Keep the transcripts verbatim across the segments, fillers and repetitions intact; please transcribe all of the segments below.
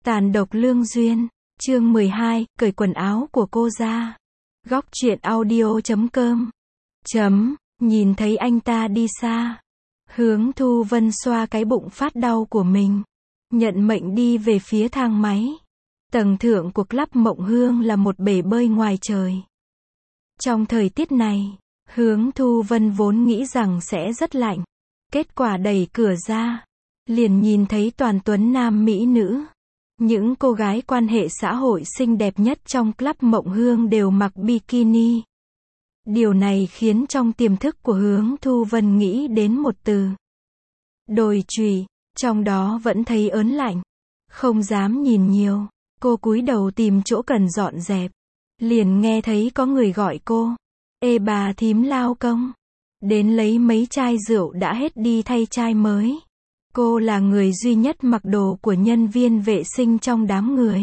Tàn độc lương duyên, chương mười hai, cởi quần áo của cô ra. Góc truyện audio chấm com. Chấm, nhìn thấy anh ta đi xa. Hướng Thu Vân xoa cái bụng phát đau của mình. Nhận mệnh đi về phía thang máy. Tầng thượng của Club Mộng Hương là một bể bơi ngoài trời. Trong thời tiết này, Hướng Thu Vân vốn nghĩ rằng sẽ rất lạnh. Kết quả đẩy cửa ra, liền nhìn thấy toàn tuấn nam mỹ nữ. Những cô gái quan hệ xã hội xinh đẹp nhất trong Club Mộng Hương đều mặc bikini. Điều này khiến trong tiềm thức của Hướng Thu Vân nghĩ đến một từ. Đồi trụy, trong đó vẫn thấy ớn lạnh. Không dám nhìn nhiều, cô cúi đầu tìm chỗ cần dọn dẹp. Liền nghe thấy có người gọi cô. Ê bà thím lao công. Đến lấy mấy chai rượu đã hết đi thay chai mới. Cô là người duy nhất mặc đồ của nhân viên vệ sinh trong đám người.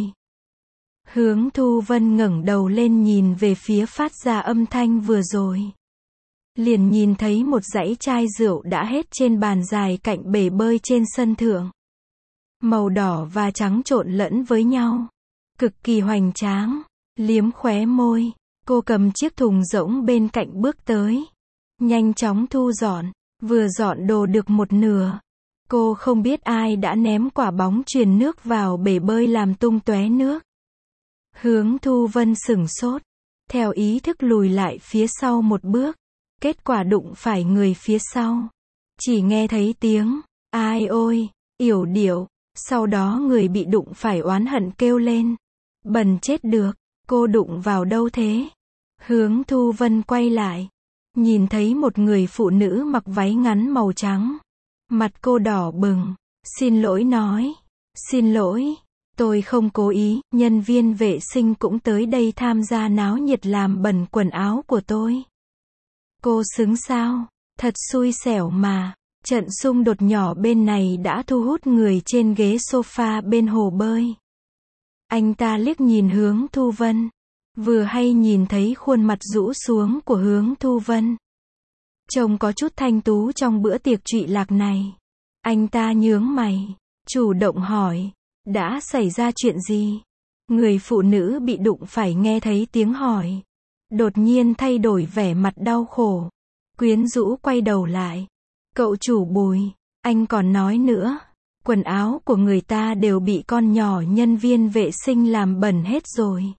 Hướng Thu Vân ngẩng đầu lên nhìn về phía phát ra âm thanh vừa rồi. Liền nhìn thấy một dãy chai rượu đã hết trên bàn dài cạnh bể bơi trên sân thượng. Màu đỏ và trắng trộn lẫn với nhau. Cực kỳ hoành tráng. Liếm khóe môi. Cô cầm chiếc thùng rỗng bên cạnh bước tới. Nhanh chóng thu dọn. Vừa dọn đồ được một nửa. Cô không biết ai đã ném quả bóng chuyền nước vào bể bơi làm tung tóe nước. Hướng Thu Vân sửng sốt. Theo ý thức lùi lại phía sau một bước. Kết quả đụng phải người phía sau. Chỉ nghe thấy tiếng, ai ôi, yểu điệu. Sau đó người bị đụng phải oán hận kêu lên. Bần chết được, cô đụng vào đâu thế? Hướng Thu Vân quay lại. Nhìn thấy một người phụ nữ mặc váy ngắn màu trắng. Mặt cô đỏ bừng. Xin lỗi nói. Xin lỗi. Tôi không cố ý. Nhân viên vệ sinh cũng tới đây tham gia náo nhiệt làm bẩn quần áo của tôi. Cô xứng sao? Thật xui xẻo mà. Trận xung đột nhỏ bên này đã thu hút người trên ghế sofa bên hồ bơi. Anh ta liếc nhìn Hướng Thu Vân. Vừa hay nhìn thấy khuôn mặt rũ xuống của Hướng Thu Vân. Trông có chút thanh tú trong bữa tiệc trụy lạc này. Anh ta nhướng mày, chủ động hỏi, đã xảy ra chuyện gì? Người phụ nữ bị đụng phải nghe thấy tiếng hỏi. Đột nhiên thay đổi vẻ mặt đau khổ. Quyến rũ quay đầu lại. Cậu chủ Bùi, anh còn nói nữa. Quần áo của người ta đều bị con nhỏ nhân viên vệ sinh làm bẩn hết rồi.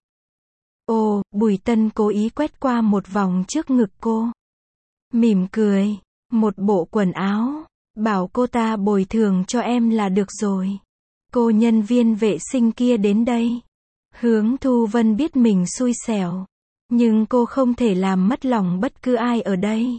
Ồ, Bùi Tân cố ý quét qua một vòng trước ngực cô. Mỉm cười, một bộ quần áo, bảo cô ta bồi thường cho em là được rồi. Cô nhân viên vệ sinh kia đến đây. Hướng Thu Vân biết mình xui xẻo, nhưng cô không thể làm mất lòng bất cứ ai ở đây.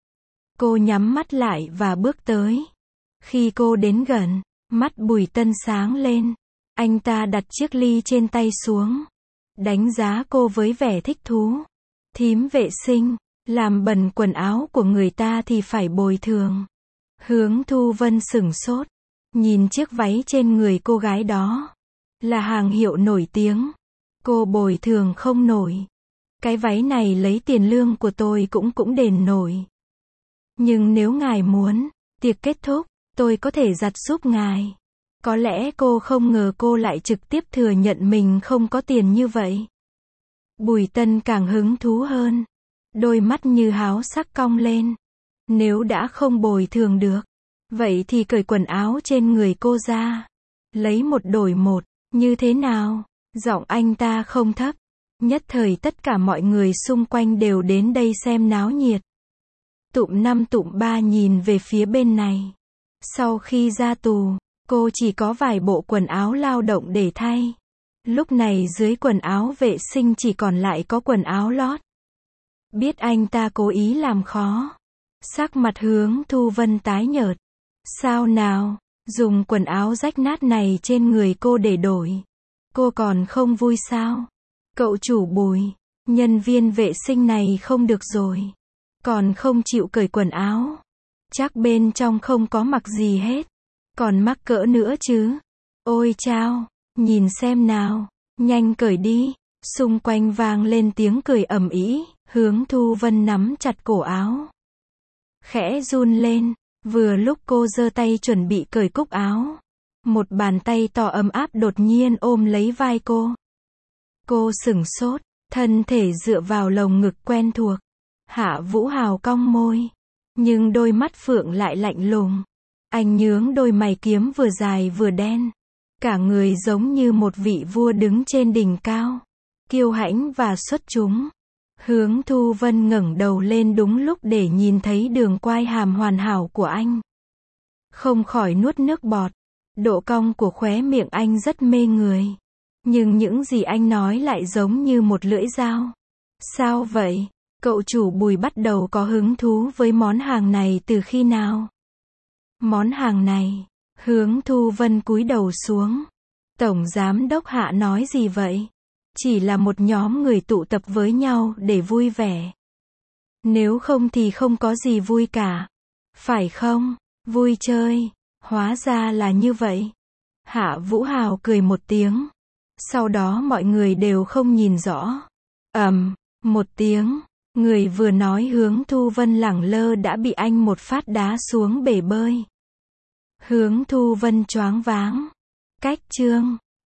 Cô nhắm mắt lại và bước tới. Khi cô đến gần, mắt Bùi Tân sáng lên. Anh ta đặt chiếc ly trên tay xuống. Đánh giá cô với vẻ thích thú. Thím vệ sinh. Làm bẩn quần áo của người ta thì phải bồi thường. Hướng Thu Vân sửng sốt. Nhìn chiếc váy trên người cô gái đó. Là hàng hiệu nổi tiếng. Cô bồi thường không nổi. Cái váy này lấy tiền lương của tôi cũng cũng đền nổi. Nhưng nếu ngài muốn, tiệc kết thúc, tôi có thể giặt giúp ngài. Có lẽ cô không ngờ cô lại trực tiếp thừa nhận mình không có tiền như vậy. Bùi Tân càng hứng thú hơn. Đôi mắt như háo sắc cong lên. Nếu đã không bồi thường được, vậy thì cởi quần áo trên người cô ra. Lấy một đổi một, như thế nào? Giọng anh ta không thấp. Nhất thời tất cả mọi người xung quanh đều đến đây xem náo nhiệt. Tụm năm tụm ba nhìn về phía bên này. Sau khi ra tù, cô chỉ có vài bộ quần áo lao động để thay. Lúc này dưới quần áo vệ sinh chỉ còn lại có quần áo lót. Biết anh ta cố ý làm khó. Sắc mặt Hướng Thu Vân tái nhợt. Sao nào, dùng quần áo rách nát này trên người cô để đổi. Cô còn không vui sao? Cậu chủ Bùi, nhân viên vệ sinh này không được rồi. Còn không chịu cởi quần áo. Chắc bên trong không có mặc gì hết. Còn mắc cỡ nữa chứ. Ôi chao, nhìn xem nào, nhanh cởi đi. Xung quanh vang lên tiếng cười ầm ĩ. Hướng Thu Vân nắm chặt cổ áo. Khẽ run lên. Vừa lúc cô giơ tay chuẩn bị cởi cúc áo. Một bàn tay to ấm áp đột nhiên ôm lấy vai cô. Cô sửng sốt, thân thể dựa vào lồng ngực quen thuộc. Hạ Vũ Hào cong môi, nhưng đôi mắt phượng lại lạnh lùng. Anh nhướng đôi mày kiếm vừa dài vừa đen. Cả người giống như một vị vua đứng trên đỉnh cao, kiêu hãnh và xuất chúng. Hướng Thu Vân ngẩng đầu lên đúng lúc để nhìn thấy đường quai hàm hoàn hảo của anh. Không khỏi nuốt nước bọt. Độ cong của khóe miệng anh rất mê người. Nhưng những gì anh nói lại giống như một lưỡi dao. Sao vậy? Cậu chủ Bùi bắt đầu có hứng thú với món hàng này từ khi nào? Món hàng này, Hướng Thu Vân cúi đầu xuống. Tổng giám đốc Hạ nói gì vậy? Chỉ là một nhóm người tụ tập với nhau để vui vẻ. Nếu không thì không có gì vui cả. Phải không? Vui chơi. Hóa ra là như vậy. Hạ Vũ Hào cười một tiếng. Sau đó mọi người đều không nhìn rõ. Ầm, một tiếng. Người vừa nói Hướng Thu Vân lẳng lơ đã bị anh một phát đá xuống bể bơi. Hướng Thu Vân choáng váng. Cách chương